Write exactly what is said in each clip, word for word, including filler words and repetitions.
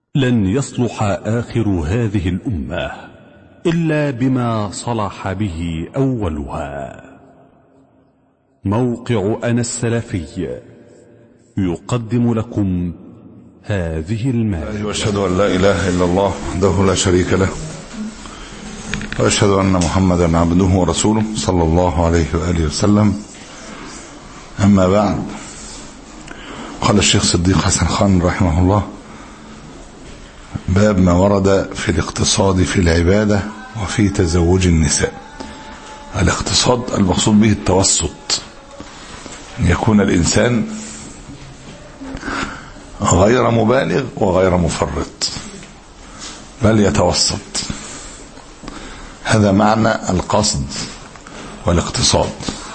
لن يصلح آخر هذه الأمة إلا بما صلح به أولها. موقع أنا السلفي يقدم لكم هذه المادة. وأشهد أن لا إله إلا الله وحده لا شريك له، وأشهد أن محمدا عبده ورسوله صلى الله عليه وآله وسلم. أما بعد، قال الشيخ صديق حسن خان رحمه الله: باب ما ورد في الاقتصاد في العبادة وفي تزوج النساء. الاقتصاد المقصود به التوسط، أن يكون الإنسان غير مبالغ وغير مفرط، بل يتوسط. هذا معنى القصد والاقتصاد.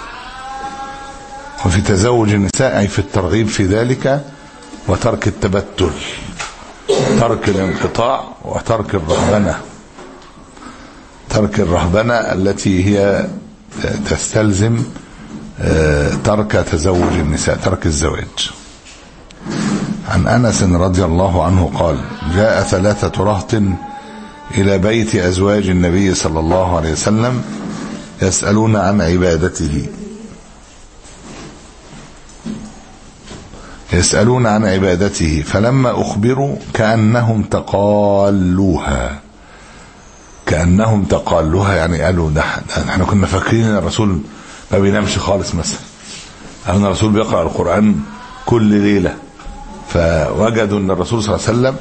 وفي تزوج النساء أي في الترغيب في ذلك، وترك التبتل، ترك الانقطاع وترك الرهبنة، ترك الرهبنة التي هي تستلزم ترك تزوج النساء، ترك الزواج. عن أنس رضي الله عنه قال: جاء ثلاثة رهط إلى بيت أزواج النبي صلى الله عليه وسلم يسألون عن عبادته يسألون عن عبادته فلما أخبروا كأنهم تقالوها كأنهم تقالوها يعني قالوا ده احنا كنا فاكرين ان الرسول ما بينامش خالص مثلا، أو ان الرسول بيقرأ القرآن كل ليلة، فوجدوا ان الرسول صلى الله عليه وسلم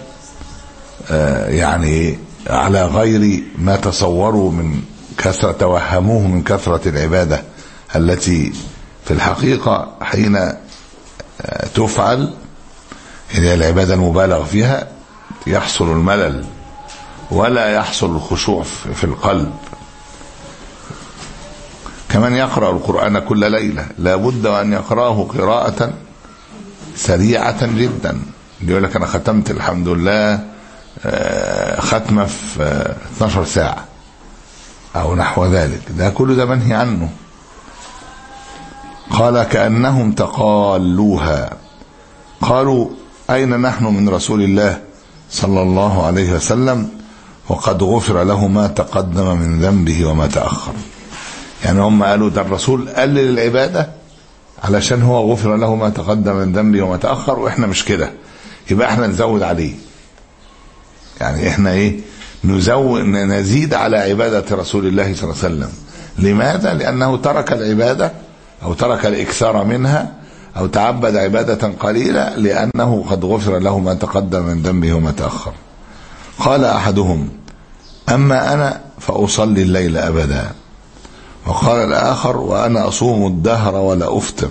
يعني على غير ما تصوروا من كثرة، توهموه من كثرة العبادة التي في الحقيقة حين تفعل هي العبادة المبالغ فيها يحصل الملل ولا يحصل الخشوع في القلب. كمان يقرأ القرآن كل ليلة، لا بد أن يقرأه قراءة سريعة جدا. يقول لك أنا ختمت الحمد لله ختمة في اثناشر ساعة أو نحو ذلك، ده كله ده منهي عنه. قال: كأنهم تقالوها. قالوا: أين نحن من رسول الله صلى الله عليه وسلم وقد غفر له ما تقدم من ذنبه وما تأخر. يعني هم قالوا ده الرسول قلل العبادة علشان هو غفر له ما تقدم من ذنبه وما تأخر، وإحنا مش كده، يبقى إحنا نزود عليه. يعني إحنا إيه؟ نزود نزيد على عبادة رسول الله صلى الله عليه وسلم. لماذا؟ لأنه ترك العبادة أو ترك الإكثار منها أو تعبد عبادة قليلة لأنه قد غفر له ما تقدم من ذنبه وما تأخر. قال أحدهم: أما أنا فأصلي الليل أبدا. وقال الآخر: وأنا أصوم الدهر ولا أفطر.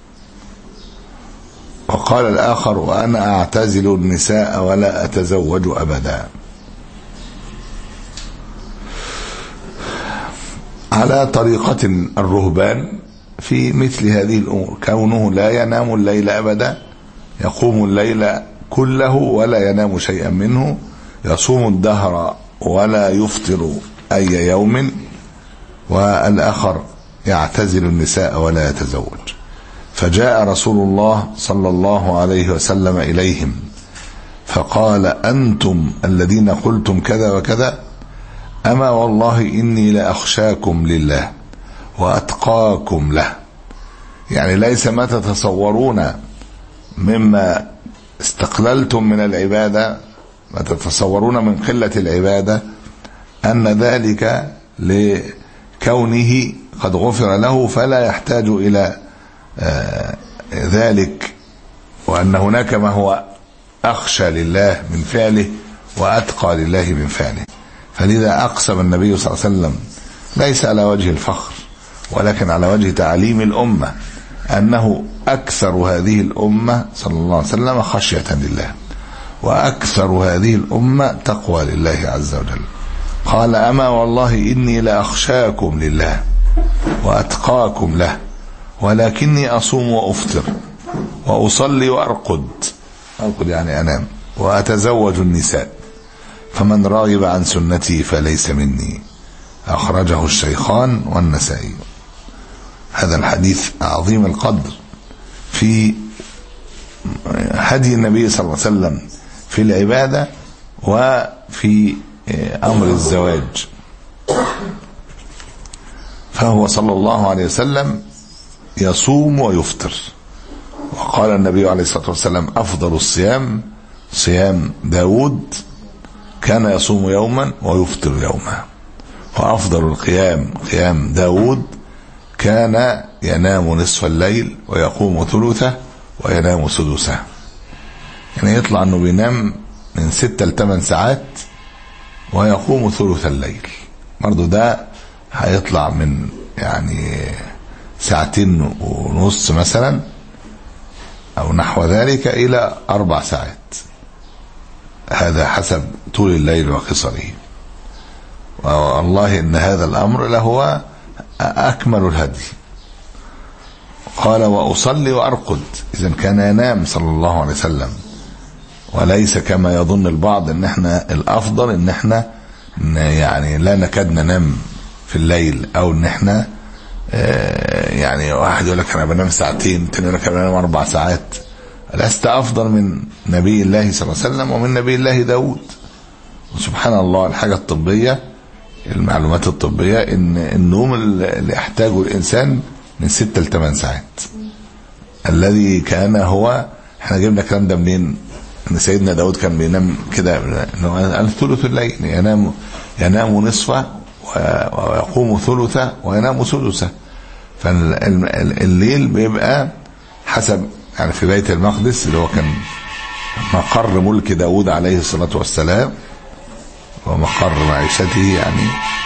وقال الآخر: وأنا أعتزل النساء ولا أتزوج أبدا. على طريقة الرهبان في مثل هذه الأمور، كونه لا ينام الليل أبدا، يقوم الليل كله ولا ينام شيئا منه، يصوم الدهر ولا يفطر أي يوم، والآخر يعتزل النساء ولا يتزوج. فجاء رسول الله صلى الله عليه وسلم إليهم فقال: أنتم الذين قلتم كذا وكذا، أما والله إني لأخشاكم لله وأتقاكم له. يعني ليس ما تتصورون مما استقللتم من العبادة، ما تتصورون من قلة العبادة، أن ذلك لكونه قد غفر له فلا يحتاج إلى ذلك، وأن هناك ما هو أخشى لله من فعله وأتقى لله من فعله. فلذا أقسم النبي صلى الله عليه وسلم ليس على وجه الفخر ولكن على وجه تعليم الأمة أنه أكثر هذه الأمة صلى الله عليه وسلم خشية لله، وأكثر هذه الأمة تقوى لله عز وجل. قال: أما والله إني لأخشاكم لله وأتقاكم له، ولكني أصوم وأفطر وأصلي وأرقد، أرقد يعني أنام، وأتزوج النساء، فمن راغب عن سنتي فليس مني. أخرجه الشيخان والنسائي. هذا الحديث عظيم القدر في هدي النبي صلى الله عليه وسلم في العبادة وفي أمر الزواج. فهو صلى الله عليه وسلم يصوم ويفطر. وقال النبي عليه الصلاة والسلام أفضل الصيام صيام داود كان يصوم يوما ويفطر يوما، وأفضل القيام قيام داود كان ينام نصف الليل ويقوم ثلثه وينام سدسه. يعني يطلع أنه بينام من ستة لثمان ساعات ويقوم ثلث الليل. برضو ده هيطلع من يعني ساعتين ونص مثلا أو نحو ذلك إلى أربع ساعات، هذا حسب طول الليل وقصره. والله إن هذا الأمر لهو أكمل الهدي. قال وأصلي وأرقد، إذا كان ينام صلى الله عليه وسلم، وليس كما يظن البعض إن احنا الأفضل إن احنا يعني لا نكاد ننام في الليل، أو إن احنا يعني واحد يقول لك أنا بنام ساعتين، تاني يقول لك أنا بنام أربع ساعات. لست أفضل من نبي الله صلى الله عليه وسلم ومن نبي الله داود. وسبحان الله الحاجة الطبية، المعلومات الطبية، إن النوم اللي يحتاجه الإنسان من ستة لثمان ساعات، الذي كان هو، احنا جبنا الكلام ده منين؟ ان سيدنا داود كان بينام كده، انه ثلث الليل ينام ينام نصفه ويقوم ثلثه وينام سدسه. فالليل بيبقى حسب يعني في بيت المقدس اللي هو كان مقر ملك داود عليه الصلاة والسلام ومقر معيشته، يعني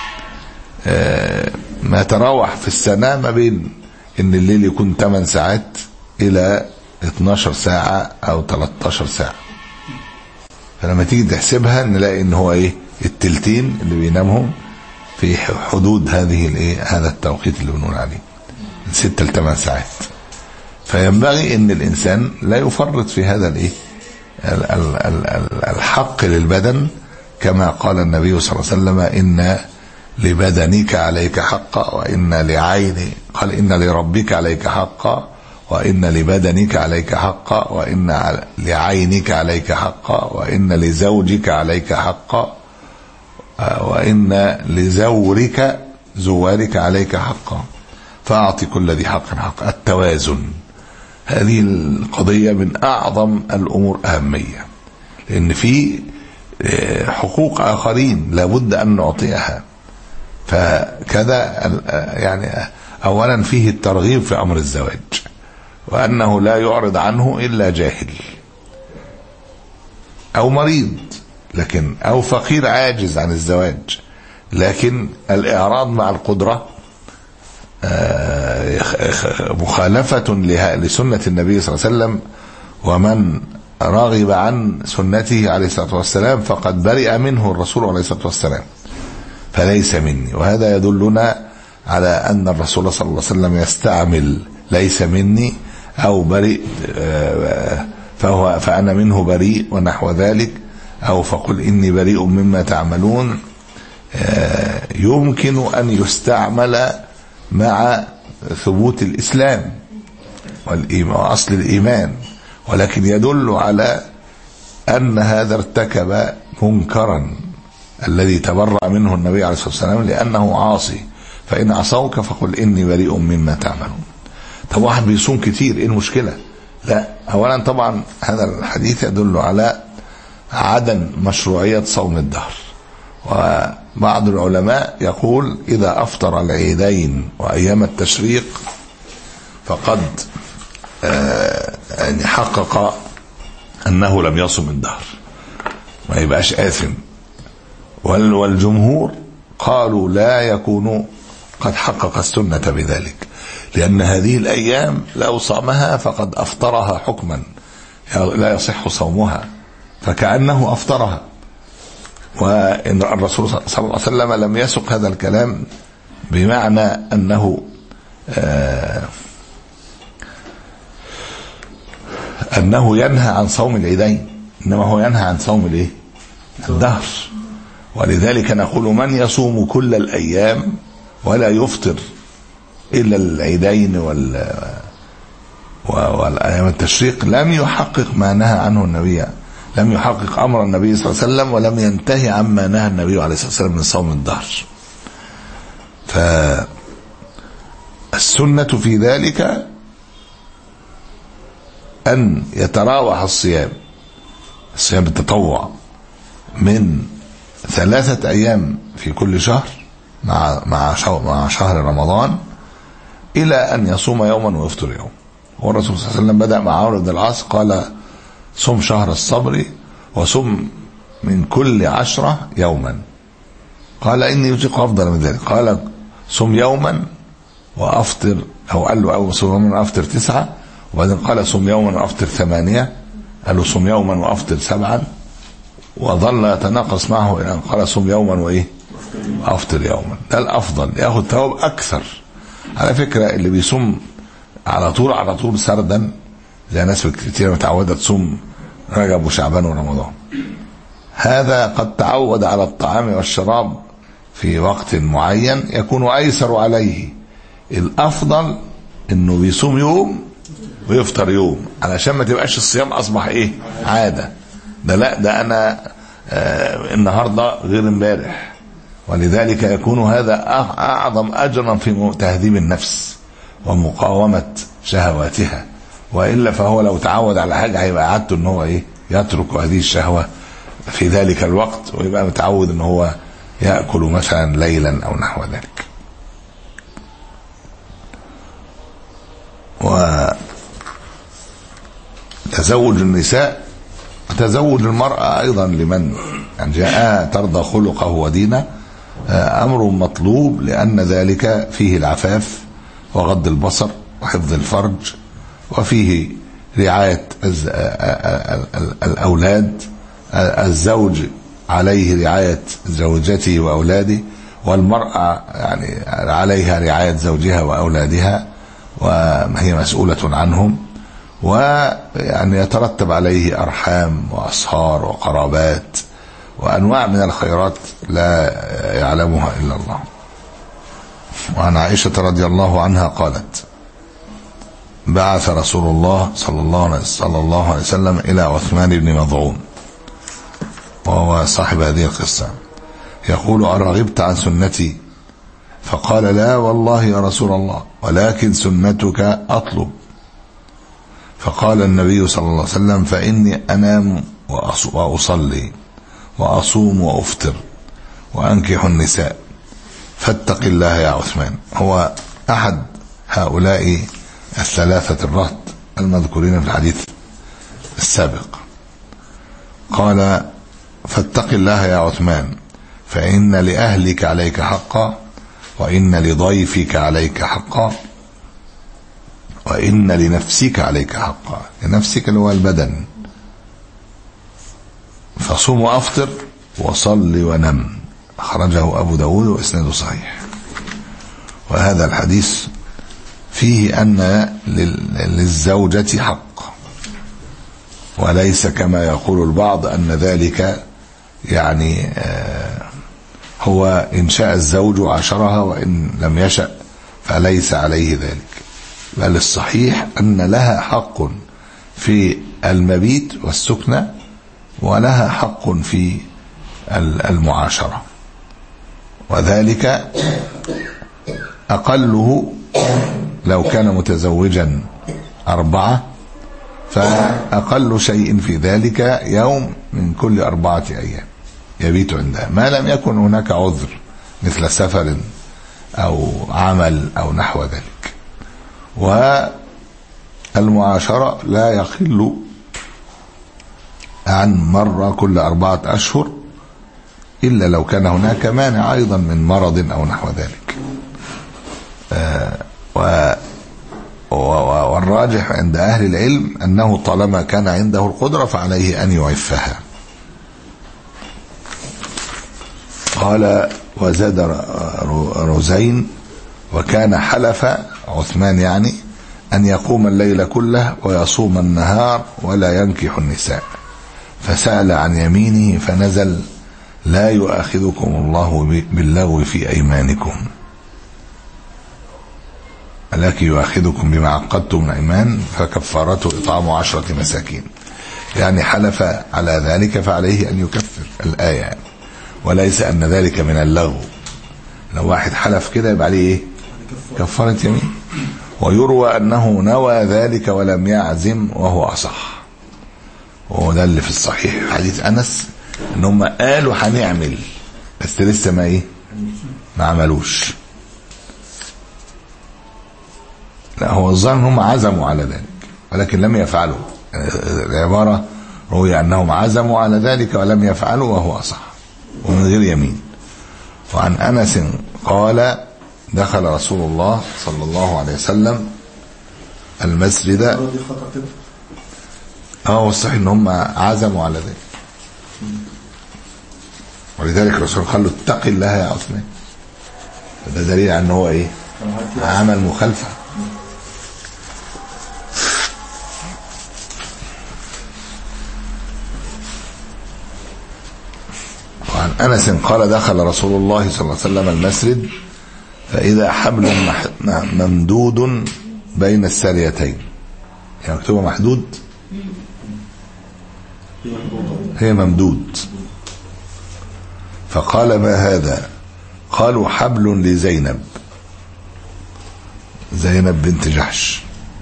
ما تراوح في السنة ما بين ان الليل يكون ثمان ساعات الى اتناشر ساعة او تلتاشر ساعة. فلما تيجي تحسبها نلاقي ان هو ايه التلتين اللي بينامهم في حدود هذه الايه هذا التوقيت اللي بنقول عليه من ستة لثمان ساعات. فينبغي ان الانسان لا يفرط في هذا الايه الحق للبدن، كما قال النبي صلى الله عليه وسلم ان لبدنك عليك حقا وان لعيني قال ان لربك عليك حقا وإن لبدنك عليك حقا وإن لعينك عليك حقا وإن لزوجك عليك حقا وإن لزورك زوارك عليك حقا فأعطي كل ذي حق حقا. التوازن، هذه القضية من أعظم الأمور أهمية، لأن في حقوق آخرين لابد أن نعطيها. فكذا يعني أولا فيه الترغيب في أمر الزواج، وأنه لا يعرض عنه إلا جاهل أو مريض، لكن أو فقير عاجز عن الزواج. لكن الإعراض مع القدرة مخالفة لسنة النبي صلى الله عليه وسلم، ومن رغب عن سنته عليه الصلاة والسلام فقد برئ منه الرسول عليه الصلاة والسلام، فليس مني. وهذا يدلنا على أن الرسول صلى الله عليه وسلم يستعمل ليس مني أو بريء فهو فأنا منه بريء ونحو ذلك، أو فقل إني بريء مما تعملون. يمكن أن يستعمل مع ثبوت الإسلام وأصل الإيمان، ولكن يدل على أن هذا ارتكب منكرا الذي تبرأ منه النبي عليه الصلاة والسلام لأنه عاصي، فإن عصوك فقل إني بريء مما تعملون. طب واحد بيصوم كتير، ايه المشكلة؟ لا، اولا طبعا هذا الحديث يدل على عدم مشروعية صوم الدهر. وبعض العلماء يقول اذا افطر العيدين وايام التشريق فقد يعني حقق انه لم يصم الدهر، ما يبقاش آثم. والجمهور قالوا لا يكون قد حقق السنة بذلك، لأن هذه الأيام لو صامها فقد أفطرها حكما، لا يصح صومها، فكأنه أفطرها. وإن الرسول صلى الله عليه وسلم لم يسق هذا الكلام بمعنى أنه آه أنه ينهى عن صوم العيدين، إنما هو ينهى عن صوم الإيه؟ الدهر. ولذلك نقول من يصوم كل الأيام ولا يفطر إلا العيدين وال والأيام التشريق لم يحقق ما نهى عنه النبي، لم يحقق أمر النبي صلى الله عليه وسلم ولم ينتهي عما نهى النبي عليه الصلاة والسلام من صوم الدهر. فالسنة في ذلك أن يتراوح الصيام الصيام بالتطوع من ثلاثة أيام في كل شهر مع مع مع شهر رمضان إلى أن يصوم يوما ويفطر يوم. والرسول صلى الله عليه وسلم بدأ مع عمرو بن العاص قال صم شهر الصبر وصم من كل عشرة يوما. قال إني يطيق أفضل من ذلك. قال صم يوما وأفطر، أو قال له أو صم يوما وأفطر تسعة، وبعدين قال صم يوما وأفطر ثمانية، قال له صم يوما وأفطر سبعا، وظل يتناقص معه إلى أن قال صم يوما وإيه أفطر يوما. ده الأفضل، يأخذ ثواب أكثر. على فكرة اللي بيصوم على طول على طول سردا زي ناس كتير متعودة تصوم رجب وشعبان ورمضان، هذا قد تعود على الطعام والشراب في وقت معين يكون أيسر عليه. الأفضل إنه بيصوم يوم ويفطر يوم علشان ما تبقاش الصيام أصبح إيه عادة. ده لا، ده أنا آه النهاردة غير امبارح، ولذلك يكون هذا أعظم أجرا في تهذيب النفس ومقاومة شهواتها. وإلا فهو لو تعود على حاجة هيبقى عادته إن هو إيه يترك هذه الشهوة في ذلك الوقت، ويبقى متعود إن هو يأكل مثلا ليلا أو نحو ذلك. وتزوج النساء وتزوج المرأة أيضا لمن يعني جاء ترضى خلقه ودينه أمر مطلوب، لأن ذلك فيه العفاف وغض البصر وحفظ الفرج، وفيه رعاية الأولاد. الزوج عليه رعاية زوجته وأولاده، والمرأة يعني عليها رعاية زوجها وأولادها وهي مسؤولة عنهم، ويعني يترتب عليه أرحام وأصهار وقرابات وأنواع من الخيرات لا يعلمها إلا الله. وعن عائشة رضي الله عنها قالت بعث رسول الله صلى الله صلى الله عليه وسلم إلى عثمان بن مظعون وهو صاحب هذه القصة يقول أرغبت عن سنتي؟ فقال لا والله يا رسول الله، ولكن سنتك أطلب. فقال النبي صلى الله عليه وسلم فإني أنام وأصلي وأصوم وأفطر وأنكح النساء فاتق الله يا عثمان. هو أحد هؤلاء الثلاثة الرهط المذكورين في الحديث السابق. قال فاتق الله يا عثمان فإن لأهلك عليك حقا، وإن لضيفك عليك حقا، وإن لنفسك عليك حقا. لنفسك اللي هو البدن. فصوم وأفطر وصل ونم. أخرجه أبو داود وإسناده صحيح. وهذا الحديث فيه أن للزوجة حق، وليس كما يقول البعض أن ذلك يعني هو إن شاء الزوج عاشرها وإن لم يشأ فليس عليه ذلك، بل الصحيح أن لها حق في المبيت والسكنة، ولها حق في المعاشرة، وذلك أقله لو كان متزوجا أربعة فأقل شيء في ذلك يوم من كل أربعة أيام يبيت عندها، ما لم يكن هناك عذر مثل سفر أو عمل أو نحو ذلك. والمعاشرة لا يقل عن مرة كل أربعة أشهر إلا لو كان هناك مانع أيضا من مرض أو نحو ذلك. آه و والراجح عند أهل العلم أنه طالما كان عنده القدرة فعليه أن يعفها. قال وزاد رزين وكان حلف عثمان يعني أن يقوم الليل كله ويصوم النهار ولا ينكح النساء، فسأل عن يمينه فنزل لا يؤاخذكم الله باللغو في أيمانكم ولكن يؤاخذكم بما عقدتم الأيمان فكفارته إطعام عشرة مساكين. يعني حلف على ذلك فعليه أن يكفر الآية يعني. وليس أن ذلك من اللغو. لو واحد حلف كده يبقى عليه إيه؟ كفارة يمين. ويروى أنه نوى ذلك ولم يعزم وهو أصح، وهو ده اللي في الصحيح حديث أنس ان هم قالوا هنعمل بس لسه ما ايه ما عملوش. لا هو الظاهر ان هم عزموا على ذلك ولكن لم يفعلوا. العبارة روي انهم عزموا على ذلك ولم يفعلوا وهو أصح ومن غير يمين. وعن أنس قال دخل رسول الله صلى الله عليه وسلم المسجد. اه والصحيح ان هم عزموا على ذلك، ولذلك الرسول قال له اتق الله يا عثمان. ده دليل على ان هو ايه عمل مخالفه. وعن انس قال دخل رسول الله صلى الله عليه وسلم المسجد فاذا حبل ممدود بين الساريتين، يعني مكتوبه محدود هي ممدود. فقال ما هذا؟ قالوا حبل لزينب، زينب بنت جحش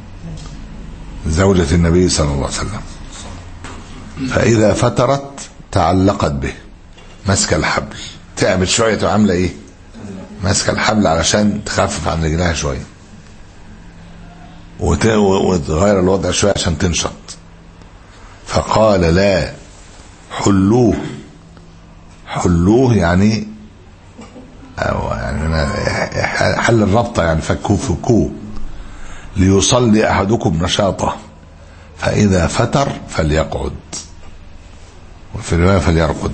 زوجة النبي صلى الله عليه وسلم. فإذا فترت تعلقت به، مسك الحبل، تعبت شوية وعاملة ايه مسك الحبل علشان تخفف عن رجلها شوية وتغير الوضع شوية عشان تنشط. فقال لا حلوه، حلوه يعني أو يعني حل الربطة، يعني فكوه فكوه ليصلي أحدكم نشاطه فإذا فتر فليقعد، وفي رواية فليرقد.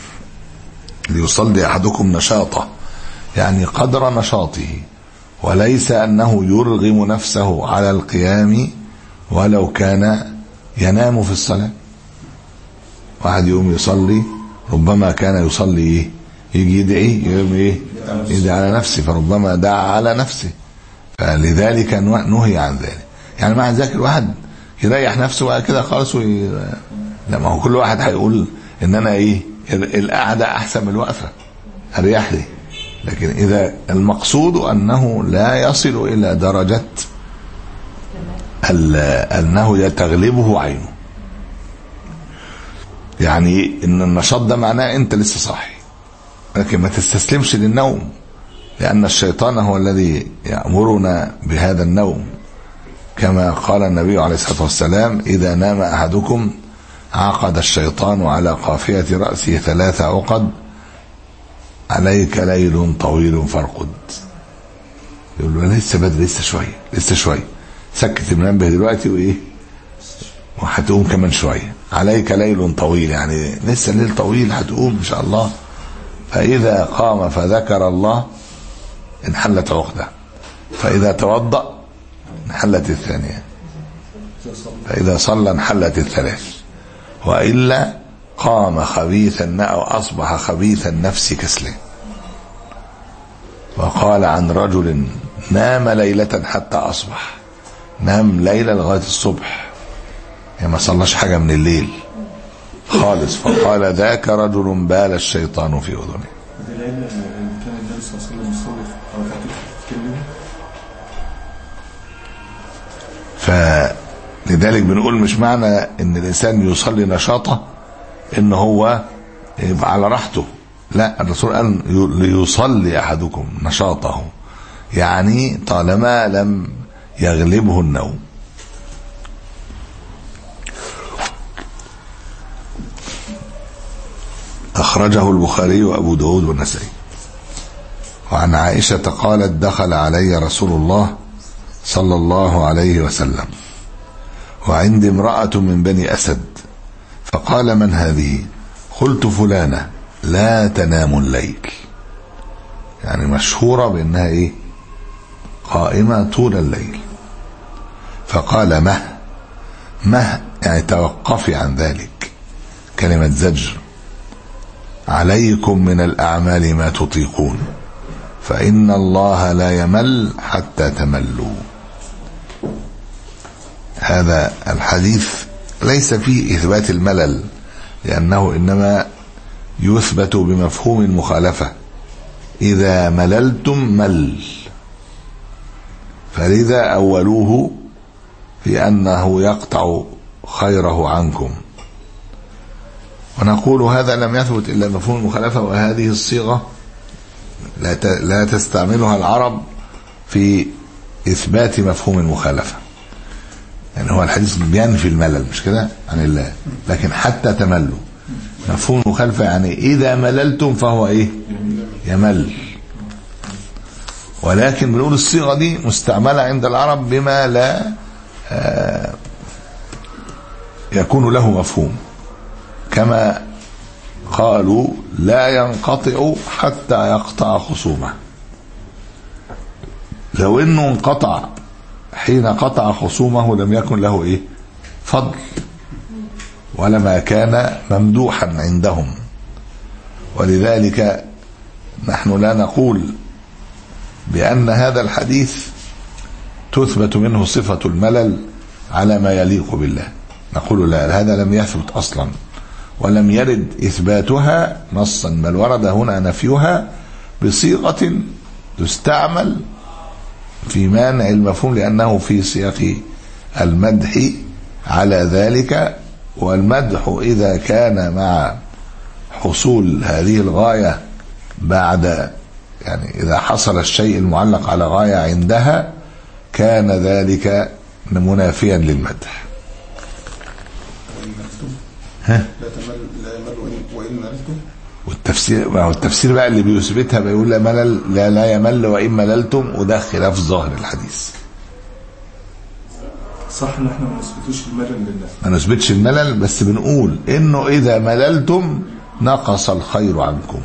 ليصلي أحدكم نشاطه يعني قدر نشاطه، وليس أنه يرغم نفسه على القيام ولو كان ينام في الصلاة. واحد يقوم يصلي ربما كان يصلي ايه يجي يدعي يقوم ايه يدعي على نفسه، فربما دعا على نفسه، فلذلك نهي عن ذلك. يعني مع ذلك الواحد يريح نفسه بقى كده خالص وي... لما هو كل واحد هيقول ان انا ايه القعده احسن من الوقفه اريح لي، لكن اذا المقصود انه لا يصل الى درجه انه تغلبه عينه، يعني ان النشاط ده معناه انت لسه صاحي، لكن ما تستسلمش للنوم، لان الشيطان هو الذي يأمرنا بهذا النوم، كما قال النبي عليه الصلاة والسلام اذا نام احدكم عقد الشيطان على قافية رأسه ثلاث عقد عليك ليل طويل فارقد. يقول له لسه بدري، لسه شوية لسه شوية، سكت المنبه دلوقتي وايه وهتقوم كمان شوية، عليك ليل طويل يعني لسه الليل طويل هتقوم ان شاء الله. فاذا قام فذكر الله انحلت عقده، فاذا توضأ انحلت الثانية، فاذا صلى انحلت الثلاث، والا قام خبيثا او اصبح خبيث النفس كسله. وقال عن رجل نام ليلة حتى اصبح، نام ليلة لغاية الصبح يعني ما صلاش حاجة من الليل خالص، فقال ذاك رجل بال الشيطان في أذنه. فلذلك بنقول مش معنى ان الانسان يصلي نشاطه ان هو يبقى على راحته، لا، الرسول قال ليصلي احدكم نشاطه، يعني طالما لم يغلبه النوم. أخرجه البخاري وأبو داود والنسائي. وعن عائشة قالت دخل علي رسول الله صلى الله عليه وسلم وعندي امرأة من بني أسد، فقال من هذه؟ قلت فلانة لا تنام الليل، يعني مشهورة بأنها إيه قائمة طول الليل. فقال مه مه يعني توقفي عن ذلك، كلمة زجر، عليكم من الأعمال ما تطيقون فإن الله لا يمل حتى تملوا. هذا الحديث ليس فيه إثبات الملل، لأنه إنما يثبت بمفهوم المخالفة، إذا مللتم مل، فلذا أولوه في أنه يقطع خيره عنكم. ونقول هذا لم يثبت إلا مفهوم المخالفة، وهذه الصيغة لا تستعملها العرب في إثبات مفهوم المخالفة. يعني هو الحديث بينفي الملل مش كده عن الله، لكن حتى تملوا مفهوم المخالفة يعني إذا مللتم فهو إيه؟ يمل. ولكن بنقول الصيغة دي مستعملة عند العرب بما لا آه يكون له مفهوم، كما قالوا لا ينقطع حتى يقطع خصومه. لو انه انقطع حين قطع خصومه لم يكن له ايه؟ فضل، ولما كان ممدوحا عندهم. ولذلك نحن لا نقول بأن هذا الحديث تثبت منه صفة الملل على ما يليق بالله، نقول لا، هذا لم يثبت أصلا ولم يرد إثباتها نصا، بل ورد هنا نفيها بصيغة تستعمل في مانع المفهوم، لأنه في سياق المدح على ذلك. والمدح إذا كان مع حصول هذه الغاية بعد، يعني إذا حصل الشيء المعلق على غاية عندها كان ذلك منافيا للمدح. ها؟ لا تمل لا يمل وإن مللتم. والتفسير ما هو التفسير بقى اللي بيثبتها بيقول لا ملل لا لا يمل وإن مللتم، وده خلاف ظاهر الحديث. صح ان احنا ما نثبتوش الملل لله، ما نثبتش الملل، بس بنقول انه اذا مللتم نقص الخير عنكم.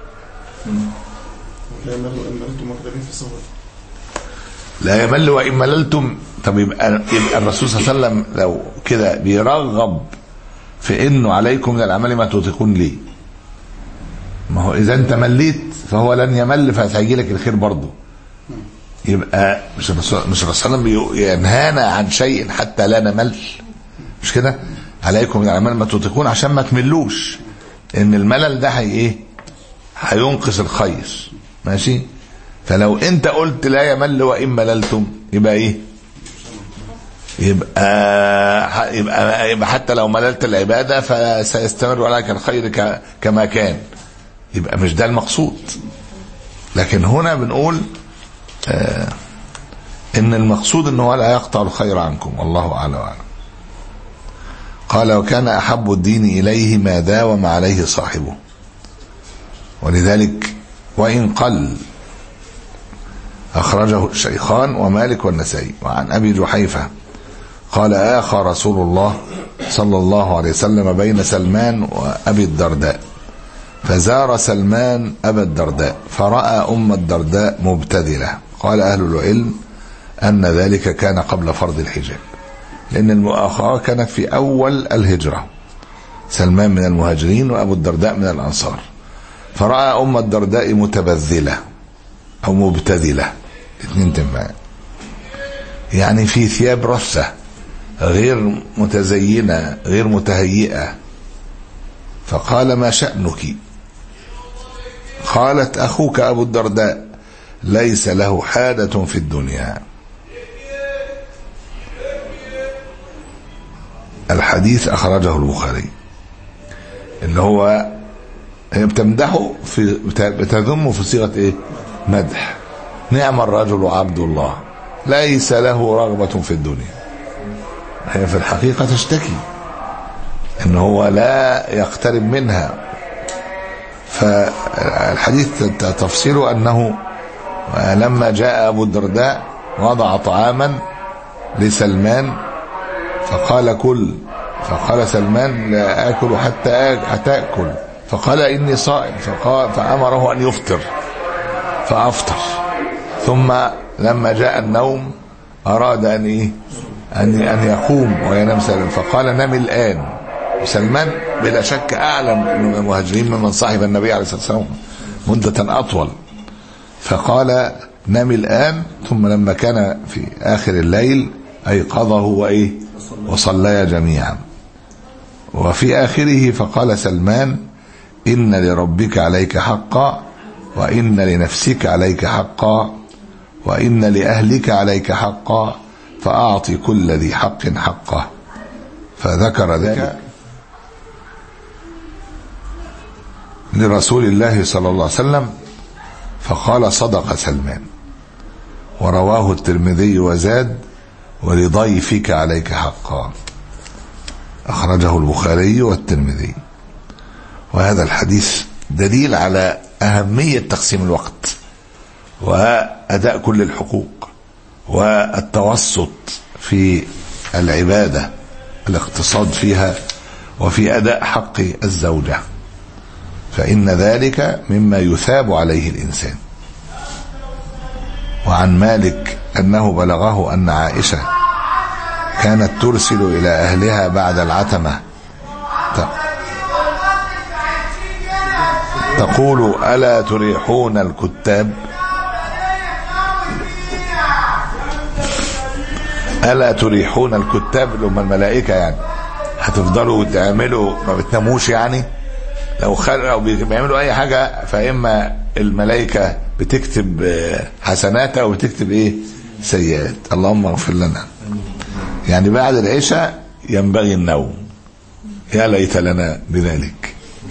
لا يمل وإن مللتم مقدرين في صور. لا يمل وإن مللتم. طب يبقى, يبقى الرسول صلى الله عليه وسلم لو كده بيرغب في انه عليكم من العمل ما تطيقون ليه؟ ما هو اذا انت مليت فهو لن يمل فهيجي لك الخير برضه. يبقى مش الرسول مش الرسول صلى الله عليه وسلم ينهانا عن شيء حتى لا نمل، مش كده؟ عليكم من العمل ما تطيقون عشان ما تملوش، ان الملل ده هي ايه؟ هينقص الخير، ماشي؟ فلو انت قلت لا يمل وإن مللتم يبقى ايه؟ يبقى يبقى, يبقى حتى لو مللت العبادة فسيستمر عليك الخير كما كان، يبقى مش ده المقصود. لكن هنا بنقول آه ان المقصود انه لا يقطع الخير عنكم، والله اعلم وأعلم. قال وكان احب الدين اليه ما داوم عليه صاحبه، ولذلك وان قل اخرجه الشيخان ومالك والنسائي. وعن ابي جحيفة قال آخى رسول الله صلى الله عليه وسلم بين سلمان وابي الدرداء، فزار سلمان ابا الدرداء فرأى ام الدرداء مبتذلة. قال اهل العلم ان ذلك كان قبل فرض الحجاب، لان المؤاخاة كانت في اول الهجرة، سلمان من المهاجرين وابو الدرداء من الانصار. فرأى ام الدرداء متبذلة او مبتذلة، اثنين تنفع، يعني في ثياب رثة غير متزينة غير متهيئة. فقال ما شأنك؟ قالت اخوك ابو الدرداء ليس له حاجة في الدنيا. الحديث اخرجه البخاري، اللي هو هي بتمدحه في بتذمه في صيغة ايه؟ مدح. نعم الرجل عبد الله ليس له رغبة في الدنيا. هي في الحقيقة تشتكي ان هو لا يقترب منها. فالحديث تفسيره انه لما جاء ابو الدرداء وضع طعاما لسلمان فقال كل، فقال سلمان لا اكل حتى اتاكل، فقال اني صائم، فقال فامره ان يفطر فافطر. ثم لما جاء النوم اراد ان ايه؟ ان ان يقوم وينام سلمان، فقال نم الان. سلمان بلا شك اعلم من المهاجرين ممن صاحب النبي عليه الصلاه والسلام مده اطول، فقال نم الان. ثم لما كان في اخر الليل ايقظه وايه؟ وصليا جميعا. وفي آخره فقال سلمان: إن لربك عليك حقا، وإن لنفسك عليك حقا، وإن لأهلك عليك حقا، فأعطي كل ذي حق حقه. فذكر ذلك لرسول الله صلى الله عليه وسلم فقال: صدق سلمان. ورواه الترمذي وزاد: ولضيفك عليك حقا. أخرجه البخاري والترمذي. وهذا الحديث دليل على أهمية تقسيم الوقت وأداء كل الحقوق والتوسط في العبادة، الاقتصاد فيها، وفي أداء حق الزوجة، فإن ذلك مما يثاب عليه الإنسان. وعن مالك أنه بلغه أن عائشة كانت ترسل إلى أهلها بعد العتمة تقول: ألا تريحون الكتاب؟ ألا تريحون الكتاب اللي هم الملائكة، يعني هتفضلوا تعملوا ما بتناموش، يعني لو خلقوا بيعملوا أي حاجة فإما الملائكة بتكتب حسنات أو بتكتب إيه سيئات. اللهم اغفر لنا. يعني بعد العشاء ينبغي النوم، يا ليت لنا بذلك.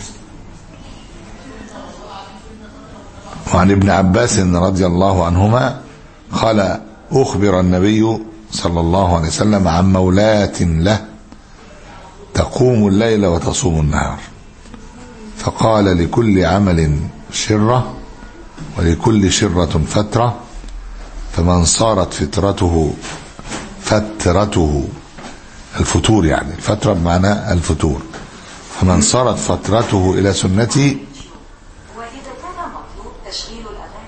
وعن ابن عباس رضي الله عنهما قال: أخبر النبي صلى الله عليه وسلم عن مولاة له تقوم الليل وتصوم النهار، فقال: لكل عمل شرة ولكل شرة فترة، فمن صارت فترته فترته الفتور، يعني الفترة بمعنى الفتور، فمن صارت فترته إلى سنتي. وإذا كان مطلوب تشغيل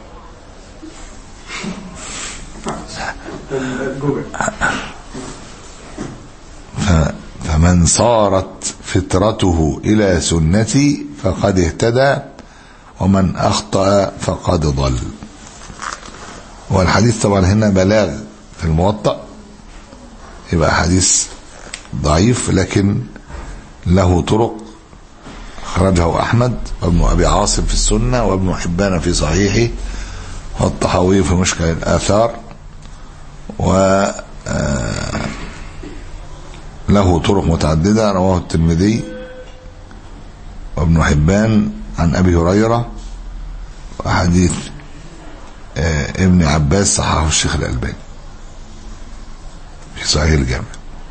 الأغاني فمن صارت فترته إلى سنتي فقد اهتدى، ومن أخطأ فقد ضل. والحديث طبعا هنا بلاغ في الموطأ، يبقى حديث ضعيف لكن له طرق. خرجه أحمد وابن أبي عاصم في السنة، وابن حبان في صحيحه، والطحاوي في مشكل الآثار، و له طرق متعددة. رواه الترمذي وابن حبان عن أبي هريرة، وحديث ابن عباس صححه الشيخ الألباني في صحيح الجامع.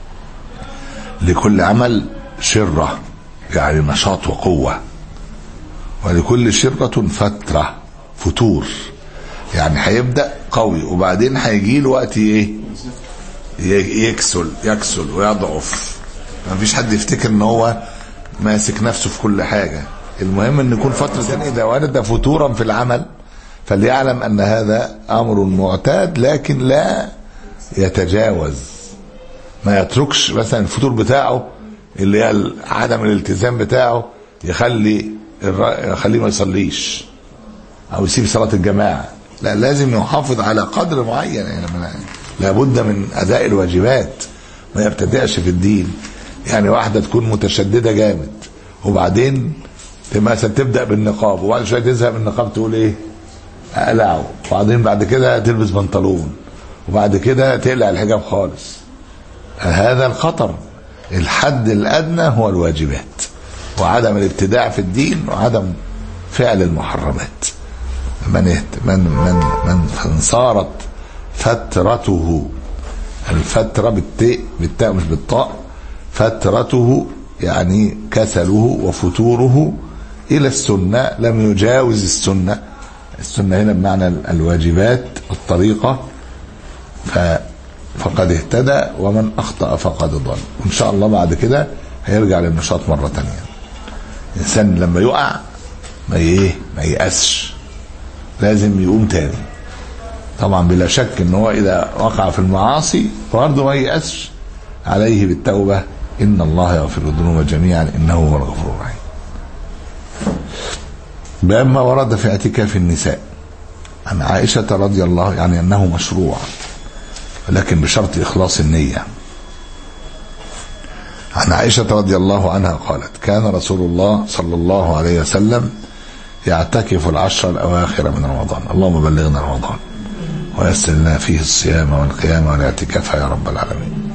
لكل عمل شرة، يعني نشاط وقوة، ولكل شرة فترة، فتور، يعني هيبدأ قوي وبعدين هيجي له وقت ايه يكسل يكسل ويضعف. ما فيش حد يفتكر ان هو ماسك نفسه في كل حاجة. المهم ان يكون فترة اذا ورد فتورا في العمل فليعلم ان هذا امر معتاد، لكن لا يتجاوز، ما يتركش مثلا الفتور بتاعه اللي هي عدم الالتزام بتاعه يخلي يخليه ما يصليش او يسيب صلاة الجماعة. لا، لازم يحافظ على قدر معين، يعني لابد من اداء الواجبات، ما يبتدعش في الدين. يعني واحدة تكون متشددة جامد وبعدين مثلا تبدأ بالنقاب وبعد شوية تزهق من النقاب تقول ايه اقلعه، وبعدين بعد كده تلبس بنطلون، وبعد كده تقلع الحجاب خالص. هذا الخطر. الحد الادنى هو الواجبات وعدم الابتداع في الدين وعدم فعل المحرمات. من من من من صارت فترته، الفترة بالتاء بالتاء مش بالطاء، فترته يعني كسله وفتوره إلى السنة، لم يجاوز السنة. السنة هنا بمعنى الواجبات الطريقة، فقد اهتدى، ومن أخطأ فقد ضل. وإن شاء الله بعد كده هيرجع للنشاط مرة تانية. الإنسان لما يقع ما ايه ما ييأسش، لازم يقوم تاني. طبعا بلا شك ان هو اذا وقع في المعاصي برضه ما ييأسش، عليه بالتوبة، ان الله يغفر الذنوب جميعا انه هو الغفور الرحيم. باب ما ورد في اعتكاف النساء. عن عائشة رضي الله يعني انه مشروع لكن بشرط اخلاص النية. عن عن عائشة رضي الله عنها قالت كان رسول الله صلى الله عليه وسلم يعتكف العشر الأواخر من رمضان. اللهم بلغنا رمضان ويسر لنا فيه الصيام والقيام والاعتكاف يا رب العالمين.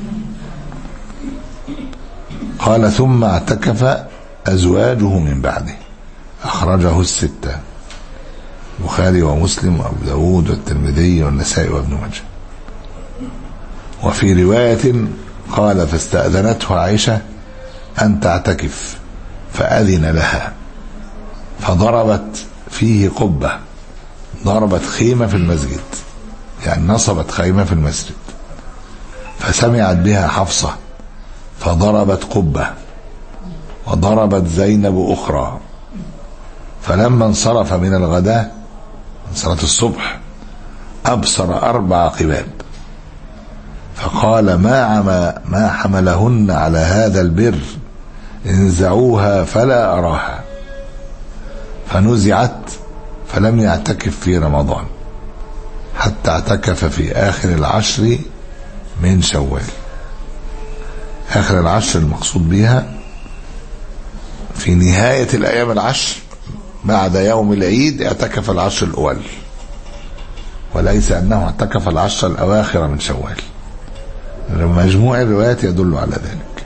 قال ثم اعتكف أزواجه من بعده. أخرجه الستة، البخاري ومسلم وأبو داود والترمذي والنسائي وابن ماجه. وفي رواية قال فاستأذنته عائشة أن تعتكف فأذن لها فضربت فيه قبة، ضربت خيمة في المسجد، يعني نصبت خيمة في المسجد، فسمعت بها حفصة فضربت قبة، وضربت زينب أخرى. فلما انصرف من الغداء من صلاة الصبح أبصر أربع قباب، فقال ما عم ما حملهن على هذا البر، انزعوها فلا أراها. فنزعت فلم يعتكف في رمضان حتى اعتكف في آخر العشر من شوال. آخر العشر المقصود بها في نهاية الأيام العشر بعد يوم العيد اعتكف العشر الأول، وليس أنه اعتكف العشر الأواخر من شوال. مجموع الروايات يدل على ذلك.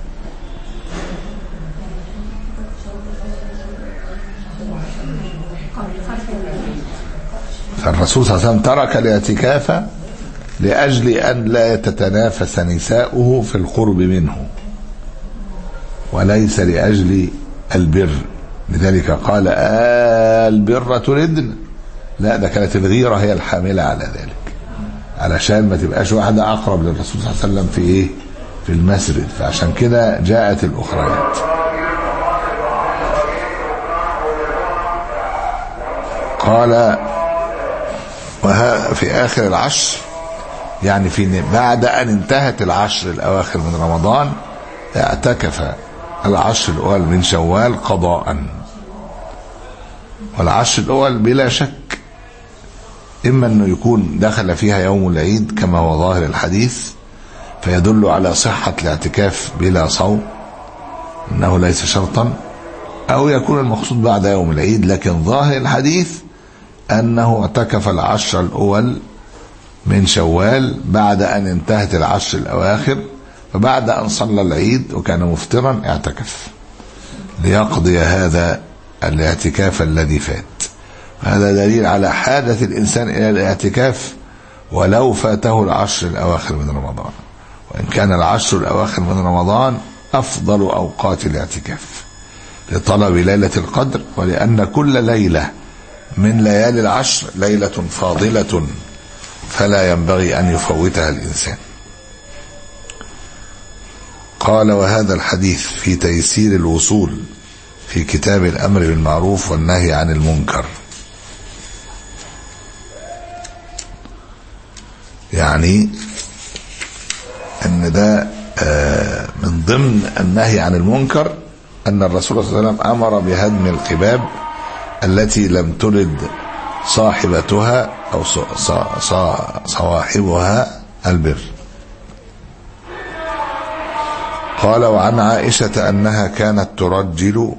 فالرسول صلى الله عليه وسلم ترك الاعتكاف لأجل أن لا تتنافس نساؤه في القرب منه، وليس لأجل البر. لذلك قال آه البر تردن، لا، ده كانت الغيرة هي الحاملة على ذلك، علشان ما تبقاش واحدة أقرب للرسول صلى الله عليه وسلم في إيه في المسجد، فعشان كده جاءت الأخريات. قال وها في آخر العشر، يعني في بعد أن انتهت العشر الأواخر من رمضان اعتكف العشر الأول من شوال قضاء. والعشر الأول بلا شك إما أنه يكون دخل فيها يوم العيد كما هو ظاهر الحديث فيدل على صحة الاعتكاف بلا صوم، إنه ليس شرطا، أو يكون المقصود بعد يوم العيد، لكن ظاهر الحديث أنه اعتكف العشر الأول من شوال بعد أن انتهت العشر الأواخر، فبعد أن صلى العيد وكان مفطرا اعتكف ليقضي هذا الاعتكاف الذي فات. هذا دليل على حاجة الإنسان إلى الاعتكاف ولو فاته العشر الأواخر من رمضان، وإن كان العشر الأواخر من رمضان أفضل أوقات الاعتكاف لطلب ليلة القدر، ولأن كل ليلة من ليالي العشر ليلة فاضلة فلا ينبغي أن يفوتها الإنسان. قال وهذا الحديث في تيسير الوصول في كتاب الأمر بالمعروف والنهي عن المنكر، يعني أن ده من ضمن النهي عن المنكر أن الرسول صلى الله عليه وسلم أمر بهدم القباب التي لم تلد صاحبتها أو صواحبها البر. قال وعن عائشة أنها كانت ترجل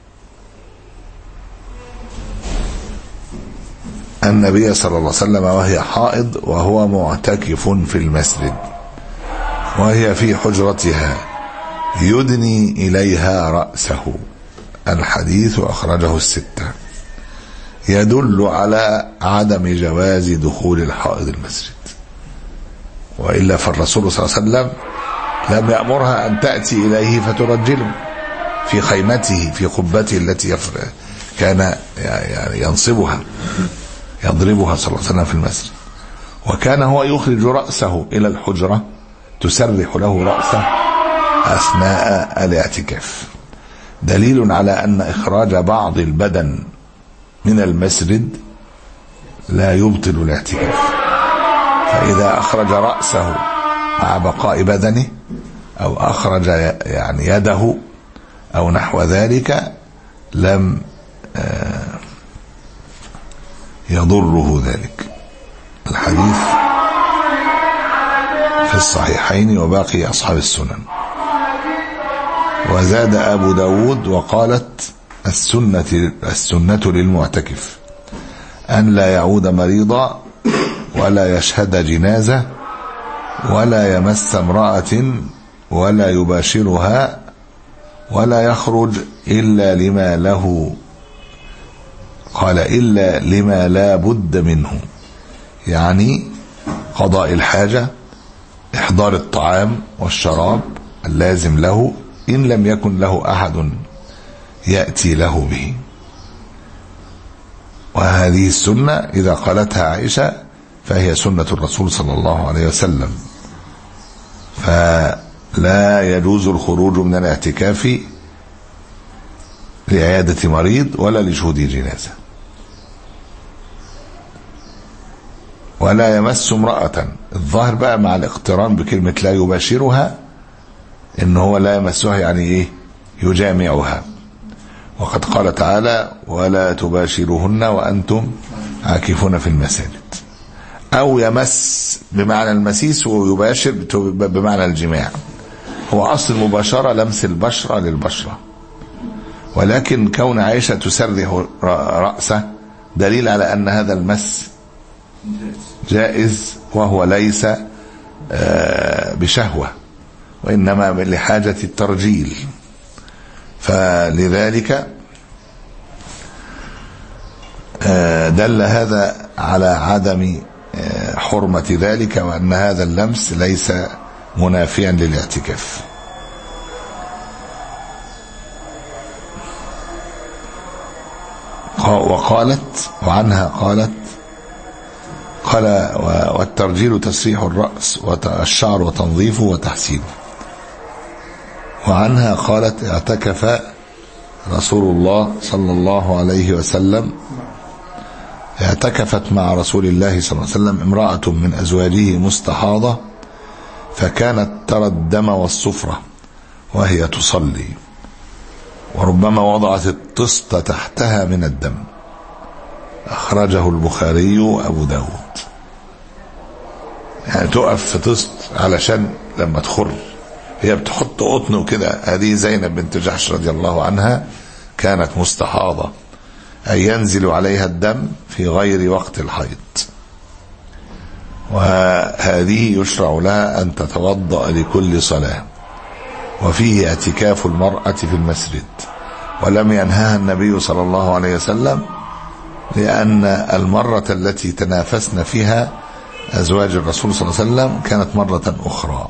النبي صلى الله عليه وسلم وهي حائض وهو معتكف في المسجد، وهي في حجرتها يدني إليها رأسه. الحديث أخرجه الستة، يدل على عدم جواز دخول الحائض المسجد، وإلا فالرسول صلى الله عليه وسلم لم يأمرها أن تأتي إليه فترجله في خيمته في قبته التي كان يعني ينصبها يضربها صلى الله عليه وسلم في المسجد، وكان هو يخرج رأسه إلى الحجرة تسرح له رأسه أثناء الاعتكاف، دليل على أن إخراج بعض البدن من المسجد لا يبطل الاعتكاف. فإذا أخرج رأسه مع بقاء بدنه أو أخرج يعني يده أو نحو ذلك لم يضره ذلك. الحديث في الصحيحين وباقي أصحاب السنن. وزاد أبو داود وقالت السنة, السنة للمعتكف أن لا يعود مريضا ولا يشهد جنازة ولا يمس امرأة ولا يباشرها ولا يخرج إلا لما له، قال إلا لما لا بد منه، يعني قضاء الحاجة، إحضار الطعام والشراب اللازم له إن لم يكن له أحد يأتي له به. وهذه السنة إذا قالتها عائشة فهي سنة الرسول صلى الله عليه وسلم، فلا يجوز الخروج من الاعتكاف لعيادة مريض ولا لشهود جنازة، ولا يمس امرأة. الظاهر بقى مع الاقتران بكلمة لا يباشرها إن هو لا يمسها يعني إيه؟ يجامعها. وقد قال تعالى ولا تباشرهن وأنتم عاكفون في المساجد، أو يمس بمعنى المسيس ويباشر بمعنى الجماع. هو أصل المباشرة لمس البشرة للبشرة، ولكن كون عائشة تسرح رأسه دليل على أن هذا المس جائز، وهو ليس بشهوة وإنما لحاجة الترجيل، فلذلك دل هذا على عدم حرمة ذلك، وأن هذا اللمس ليس منافيا للاعتكاف. وقالت وعنها قالت قال والترجيل تسريح الرأس والشعر وتنظيفه وتحسينه. وعنها قالت اعتكف رسول الله صلى الله عليه وسلم، اعتكفت مع رسول الله صلى الله عليه وسلم امرأة من أزواجه مستحاضة، فكانت ترى الدم والصفرة وهي تصلي، وربما وضعت الطست تحتها من الدم. أخرجه البخاري وأبو داود. يعني تقف في طست علشان لما تخر هي بتحط قطن وكده. هذه زينب بنت جحش رضي الله عنها كانت مستحاضة، أي ينزل عليها الدم في غير وقت الحيض، وهذه يشرع لها أن تتوضأ لكل صلاة، وفيه اعتكاف المرأة في المسجد، ولم ينهاها النبي صلى الله عليه وسلم لأن المرة التي تنافسن فيها أزواج الرسول صلى الله عليه وسلم كانت مرة أخرى.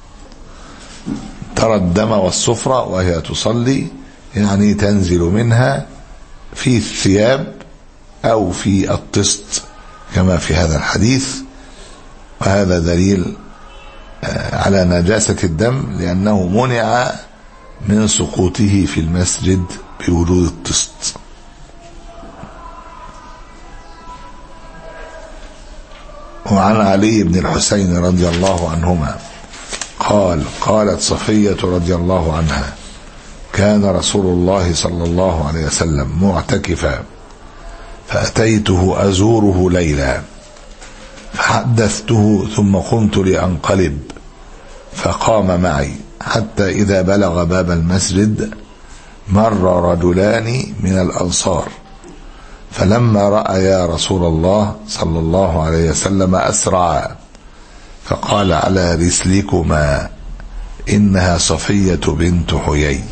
ترى الدم والصفرة وهي تصلي، يعني تنزل منها في الثياب أو في الطست كما في هذا الحديث. وهذا دليل على نجاسة الدم، لأنه منع من سقوطه في المسجد بوجود الطست. وعن علي بن الحسين رضي الله عنهما قال قالت صفية رضي الله عنها كان رسول الله صلى الله عليه وسلم معتكفا، فأتيته أزوره ليلا فحدثته ثم قمت لأنقلب، فقام معي حتى إذا بلغ باب المسجد مر رجلان من الأنصار، فلما رأيا رسول الله صلى الله عليه وسلم أسرعا، فقال على رسلكما إنها صفية بنت حيي.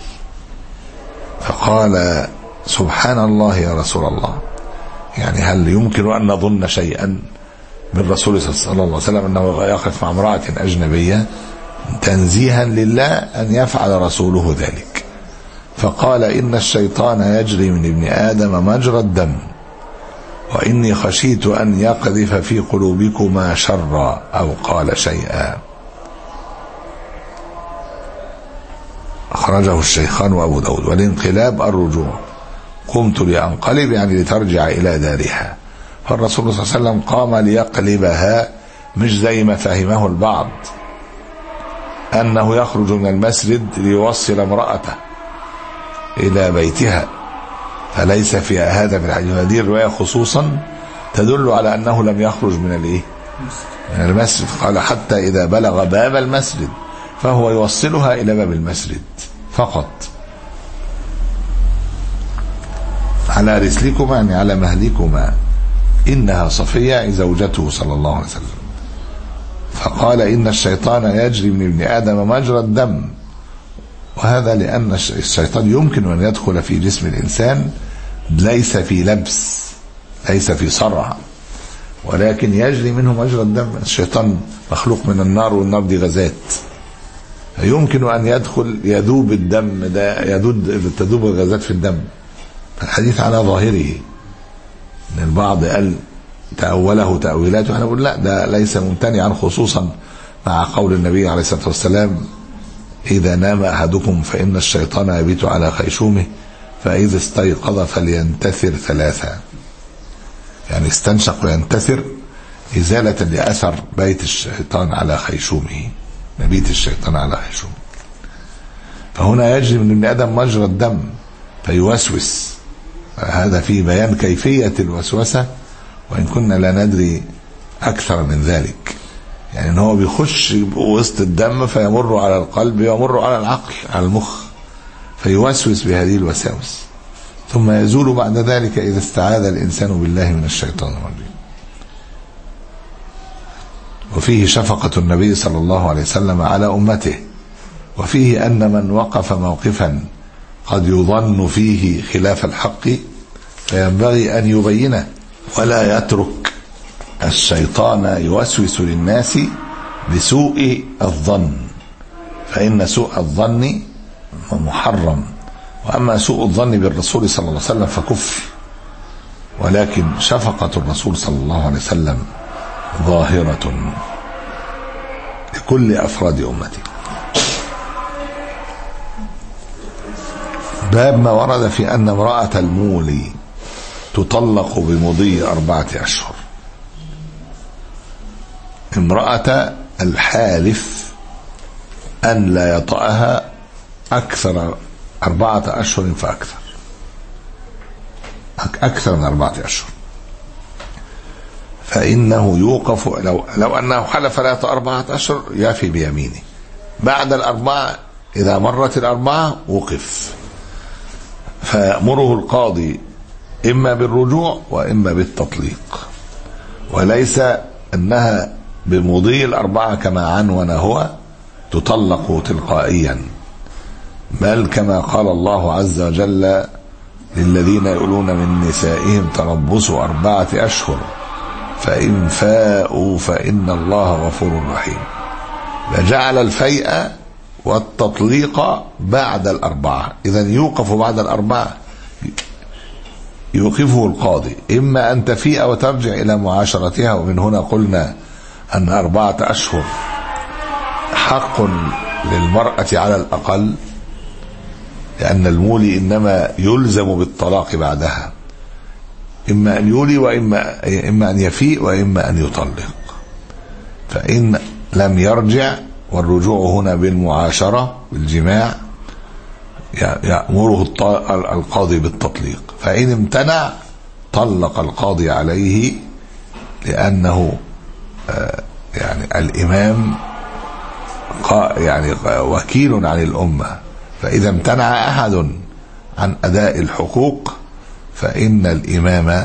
فقال سبحان الله يا رسول الله، يعني هل يمكن أن نظن شيئا من رسول صلى الله عليه وسلم أنه يقف مع امرأة أجنبية؟ تنزيها لله أن يفعل رسوله ذلك. فقال إن الشيطان يجري من ابن آدم مجرى الدم، وإني خشيت أن يقذف في قلوبكما شرا، أو قال شيئا. أخرجه الشيخان وأبو داود. والانقلاب الرجوع، قمت لأنقلب يعني لترجع إلى دارها. فالرسول صلى الله عليه وسلم قام ليقلبها، مش زي ما فهمه البعض أنه يخرج من المسجد ليوصل امرأته إلى بيتها، فليس في هذا في الحديث. هذه الرواية خصوصا تدل على أنه لم يخرج من الإيه؟ من المسجد. قال حتى إذا بلغ باب المسجد، فهو يوصلها إلى باب المسجد فقط. على رسلكما يعني على مهلكما، إنها صفية زوجته صلى الله عليه وسلم. فقال إن الشيطان يجري من ابن آدم مجرى الدم، وهذا لأن الشيطان يمكن أن يدخل في جسم الإنسان ليس في لبس، ليس في صرع، ولكن يجري منه مجرى الدم. الشيطان مخلوق من النار، والنار دي غازات، يمكن أن يدخل يذوب الدم ده، يذوب تذوب الغازات في الدم. الحديث على ظاهره، ان البعض قال تأوله تأويلات، واحنا نقول لا، ده ليس ممتنعا، خصوصا مع قول النبي عليه الصلاة والسلام إذا نام أحدكم فإن الشيطان يبيت على خيشومه فإذا استيقظ فلينتثر ثلاثا، يعني استنشق وينتثر إزالة لأثر بيت الشيطان على خيشومه، مبيت الشيطان على خيشومه. فهنا يجري من ابن آدم مجرى الدم فيوسوس، هذا فيه بيان كيفية الوسوسة، وإن كنا لا ندري أكثر من ذلك. يعني إن هو بيخش وسط الدم فيمر على القلب، يمر على العقل، على المخ، فيوسوس بهذه الوساوس، ثم يزول بعد ذلك إذا استعاذ الإنسان بالله من الشيطان الرجيم. وفيه شفقة النبي صلى الله عليه وسلم على أمته، وفيه أن من وقف موقفا قد يظن فيه خلاف الحق فينبغي أن يبينه، ولا يترك الشيطان يوسوس للناس بسوء الظن، فإن سوء الظن محرم، وأما سوء الظن بالرسول صلى الله عليه وسلم فكفر. ولكن شفقة الرسول صلى الله عليه وسلم ظاهرة لكل أفراد أمته. باب ما ورد في أن امرأة المولي تطلق بمضي أربعة أشهر. امرأة الحالف أن لا يطأها أكثر أربعة أشهر فأكثر، أكثر من أربعة أشهر، فإنه يوقف. لو, لو أنه حلف لا يطأ أربعة أشهر يفي بيمينه، بعد الأربعة إذا مرت الأربعة وقف، فيأمره القاضي إما بالرجوع وإما بالتطليق، وليس أنها بمضي الأربعة كما عنون هو تطلق تلقائيا، بل كما قال الله عز وجل للذين يؤلون من نسائهم تربصوا أربعة أشهر فإن فاءوا فإن الله غفور رحيم، فجعل الفيء والتطليق بعد الأربعة. إذن يوقف بعد الأربعة، يوقفه القاضي، إما أن تفيء وترجع إلى معاشرتها، ومن هنا قلنا أن أربعة أشهر حق للمرأة على الأقل، لأن المولي إنما يلزم بالطلاق بعدها، إما أن يولي وإما إما أن يفيء وإما أن يطلق. فإن لم يرجع، والرجوع هنا بالمعاشرة بالجماع، يأمره القاضي بالتطليق، فإن امتنع طلق القاضي عليه، لأنه يعني الإمام يعني وكيل عن الأمة، فإذا امتنع أحد عن أداء الحقوق فإن الإمام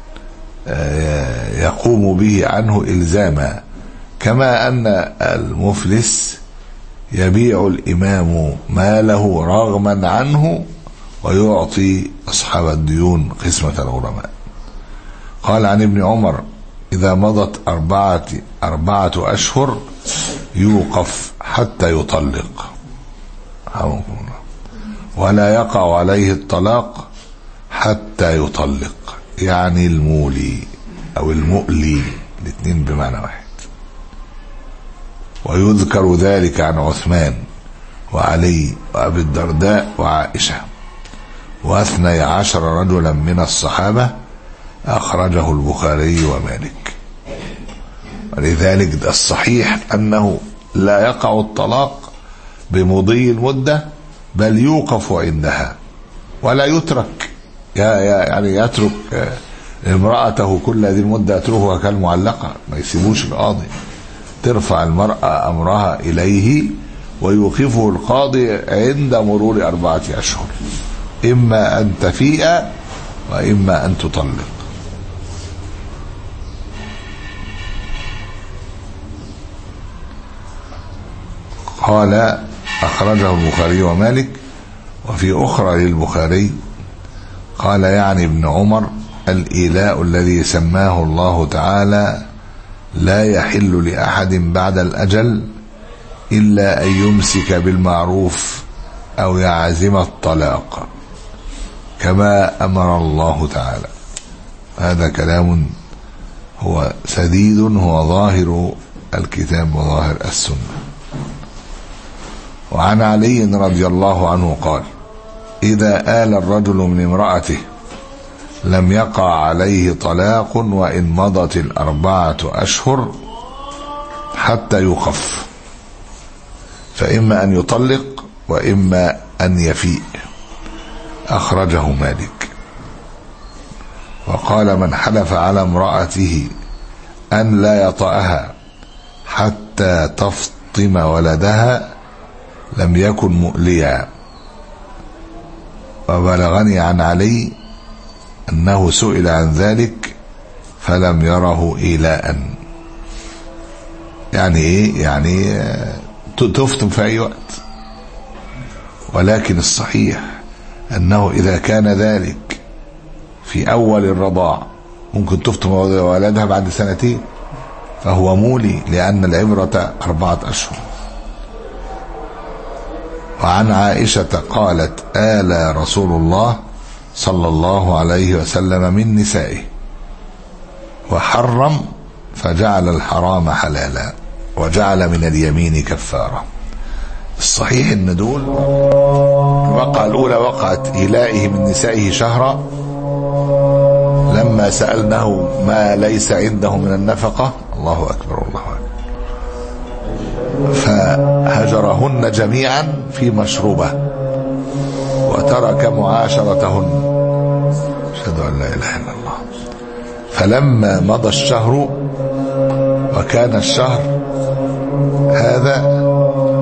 يقوم به عنه إلزاما، كما أن المفلس يبيع الإمام ماله رغما عنه ويعطي أصحاب الديون قسمة الغرماء. قال عن ابن عمر إذا مضت أربعة, أربعة أشهر يوقف حتى يطلق، ولا يقع عليه الطلاق حتى يطلق، يعني المولي أو المؤلي، الاثنين بمعنى واحد. ويذكر ذلك عن عثمان وعلي وأبي الدرداء وعائشة واثني عشر رجلا من الصحابة، أخرجه البخاري ومالك. ولذلك الصحيح أنه لا يقع الطلاق بمضي المدة، بل يوقف عندها ولا يترك، يعني يترك امرأته كل هذه المدة، يتركها كالمعلقة، ما يسيبوش القاضي، ترفع المرأة أمرها إليه ويوقفه القاضي عند مرور أربعة أشهر، إما أن تفيء وإما أن تطلق. قال أخرجه البخاري ومالك. وفي أخرى للبخاري قال يعني ابن عمر: الإيلاء الذي سماه الله تعالى لا يحل لأحد بعد الأجل إلا أن يمسك بالمعروف أو يعزم الطلاق كما أمر الله تعالى. هذا كلام هو سديد، هو ظاهر الكتاب وظاهر السنة. وعن علي رضي الله عنه قال: إذا آل الرجل من امرأته لم يقع عليه طلاق وإن مضت الأربعة أشهر حتى يخف، فإما أن يطلق وإما أن يفيء. أخرجه مالك. وقال: من حلف على امرأته أن لا يطأها حتى تفطم ولدها لم يكن مؤليا. وبلغني عن علي أنه سئل عن ذلك فلم يره إيلاء. يعني إيه؟ يعني تفطم في أي وقت، ولكن الصحيح أنه إذا كان ذلك في أول الرضاع ممكن تفطم ولدها بعد سنتين فهو مولي، لأن العبرة أربعة أشهر. وعن عائشة قالت: آل رسول الله صلى الله عليه وسلم من نسائه وحرم فجعل الحرام حلالا وجعل من اليمين كفارة. الصحيح ان دول الوقعة الأولى وقعت إيلائه من نسائه شهرا لما سألناه ما ليس عنده من النفقة. الله أكبر الله أكبر. فهجرهن جميعا في مشروبة وترك معاشرتهن. أشهد أن لا إله إلا الله. فلما مضى الشهر وكان الشهر هذا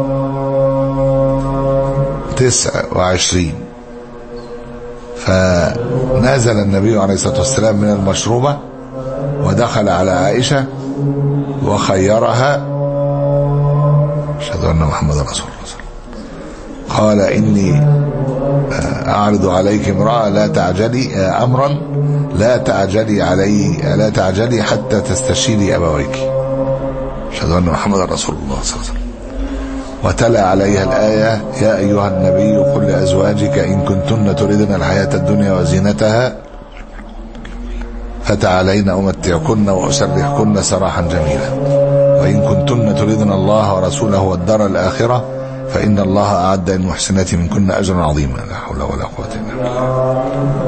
تسع وعشرين فنزل النبي عليه الصلاة والسلام من المشروبة ودخل على عائشة وخيرها: أشهد أن محمد رسول الله. قال: إني أعرض عليك امرأة لا تعجلي أمرا لا تعجلي عليه لا تعجلي حتى تستشيري أبويك. أشهد أن محمد رسول الله صلى الله عليه وسلم. وتلا عليها الآية: يا أيها النبي قل لأزواجك إن كنتن تريدن الحياة الدنيا وزينتها فتعالين أمتعكن وأسرحكن سراحا جميلا وإن كنتن تريدن الله ورسوله والدار الآخرة فإن الله أعد للمحسنات منكن أجرا عظيما. لا حول ولا قوة إلا بالله.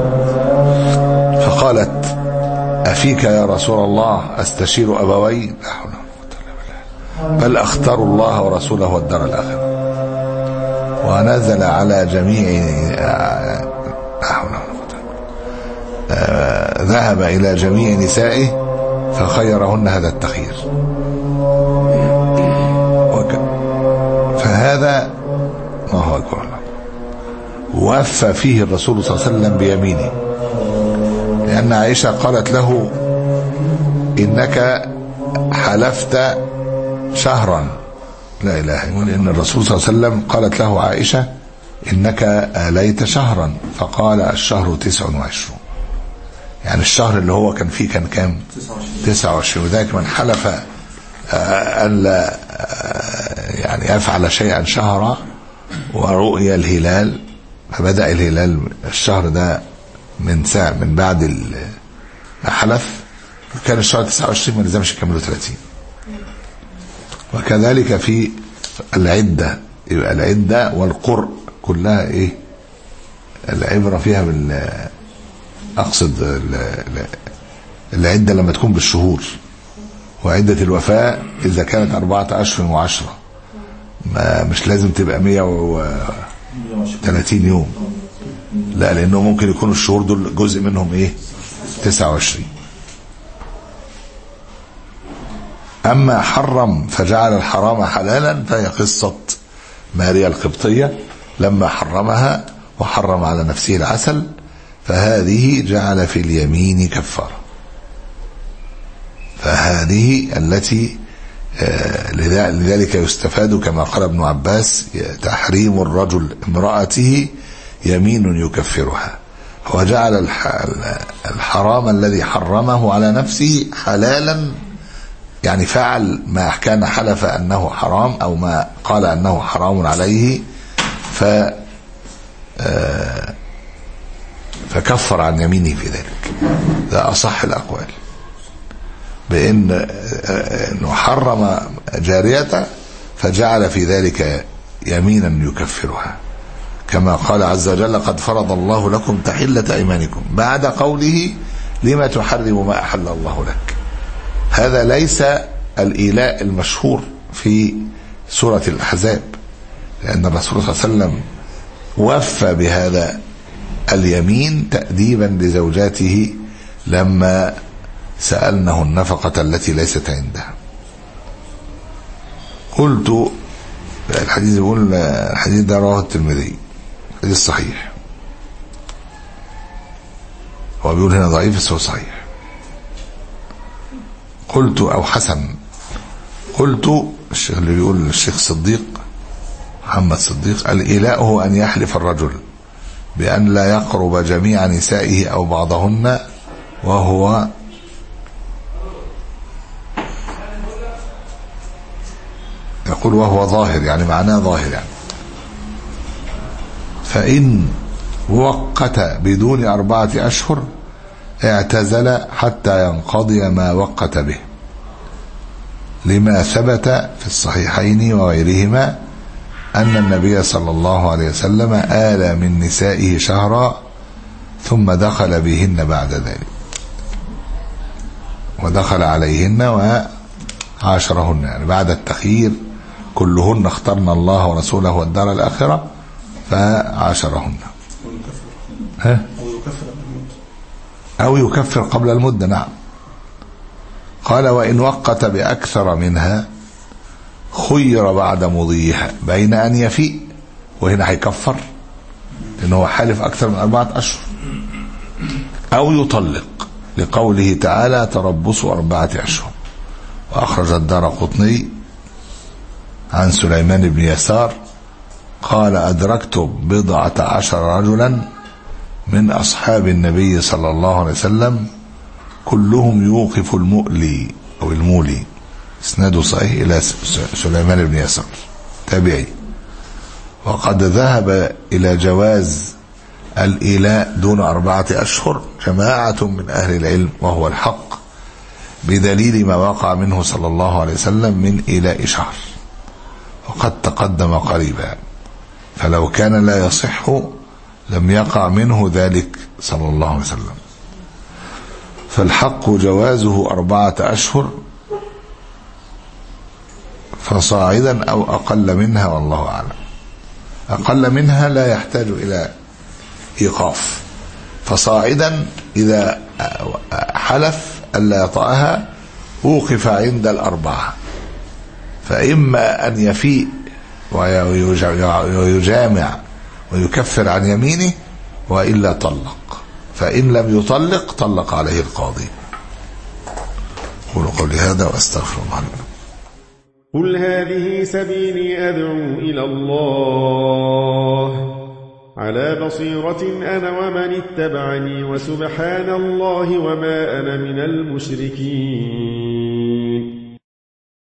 فقالت: أفيك يا رسول الله أستشير أبوي؟ لا حول ولا قوة إلا بالله. بل أختار الله ورسوله والدار الآخرة. ونزل على جميع لا حول ولا قوة إلا بالله. ذهب إلى جميع نسائه فخيرهن هذا التخيير. فهذا ما هو أكبر. وفى فيه الرسول صلى الله عليه وسلم بيمينه، لأن عائشة قالت له: إنك حلفت شهرا. لا إله إلا الله. لأن الرسول صلى الله عليه وسلم قالت له عائشة: إنك آليت شهرا. فقال: الشهر تسع وعشرون. يعني الشهر اللي هو كان فيه كان كام؟ تسعة وعشرين. وذلك من حلف أن لا يعني يفعل شيئا شهرا ورؤيا الهلال، فبدأ الهلال الشهر ده من ساعة من بعد ما حلف، وكان الشهر تسعة وعشرين ما لزمش يكملوا ثلاثين. وكذلك في العدة، يبقى العدة والقرء كلها ايه العبرة فيها بال اقصد العدة لما تكون بالشهور، وعدة الوفاة اذا كانت اربعة اشهر وعشرة، ما مش لازم تبقى مية وثلاثين يوم، لا، لانه ممكن يكون الشهور دول جزء منهم ايه تسعة وعشرين. اما حرم فجعل الحرام حلالا فهي قصة ماريا القبطية لما حرمها وحرم على نفسه العسل، فهذه جعل في اليمين كفارة. فهذه التي لذلك يستفاد كما قال ابن عباس تحريم الرجل امرأته يمين يكفرها، هو جعل الحرام الذي حرمه على نفسه حلالا، يعني فعل ما كان حلف أنه حرام أو ما قال أنه حرام عليه ف فكفر عن يمينه في ذلك. ده أصح الأقوال، بأن أنه حرم جاريته فجعل في ذلك يمينا يكفرها، كما قال عز وجل قد فرض الله لكم تحلة أيمانكم بعد قوله لما تحرم ما أحل الله لك. هذا ليس الإيلاء المشهور في سورة الأحزاب، لأن الرسول صلى الله عليه وسلم وفى بهذا اليمين تأديبا لزوجاته لما سألنه النفقة التي ليست عنده. قلت الحديث يقول الحديث ده رواه الترمذي، حديث صحيح، هو بيقول هنا ضعيف بس هو صحيح. قلت أو حسن، قلت الشيخ اللي بيقول الشيخ صديق محمد صديق الإيلاء هو أن يحلف الرجل بأن لا يقرب جميع نسائه أو بعضهن وهو يقول وهو ظاهر، يعني معناه ظاهر، يعني فإن وقت بدون أربعة أشهر اعتزل حتى ينقضي ما وقت به، لما ثبت في الصحيحين وغيرهما أن النبي صلى الله عليه وسلم آل من نسائه شهرا ثم دخل بهن بعد ذلك، ودخل عليهن وعاشرهن، يعني بعد التخيير كلهن اخترن الله ورسوله والدار الآخرة فعاشرهن. ها؟ أو يكفر قبل المدة. نعم. قال وإن وقت بأكثر منها خير بعد مضيها بين أن يفيء، وهنا هيكفر لأنه هو حالف أكثر من أربعة أشهر، أو يطلق لقوله تعالى تربصوا أربعة أشهر. وأخرج الدارقطني عن سليمان بن يسار قال أدركت بضعة عشر رجلا من أصحاب النبي صلى الله عليه وسلم كلهم يوقف المؤلي أو المولي، اسناده صحيح إلى سليمان بن يسار تابعي، وقد ذهب إلى جواز الإيلاء دون أربعة أشهر جماعة من أهل العلم وهو الحق، بدليل ما وقع منه صلى الله عليه وسلم من إيلاء شهر، وقد تقدم قريبا، فلو كان لا يصح لم يقع منه ذلك صلى الله عليه وسلم. فالحق جوازه أربعة أشهر فصاعدا أو أقل منها، والله أعلم. أقل منها لا يحتاج إلى إيقاف، فصاعدا إذا حلف ألا يطأها وقف عند الأربعة، فإما أن يفيء ويجامع ويكفر عن يمينه، وإلا طلق، فإن لم يطلق طلق عليه القاضي. قولوا قولي هذا وأستغفر الله لكم. قل هذه سبيلي أدعو إلى الله على بصيرة أنا ومن اتبعني، وسبحان الله وما أنا من المشركين.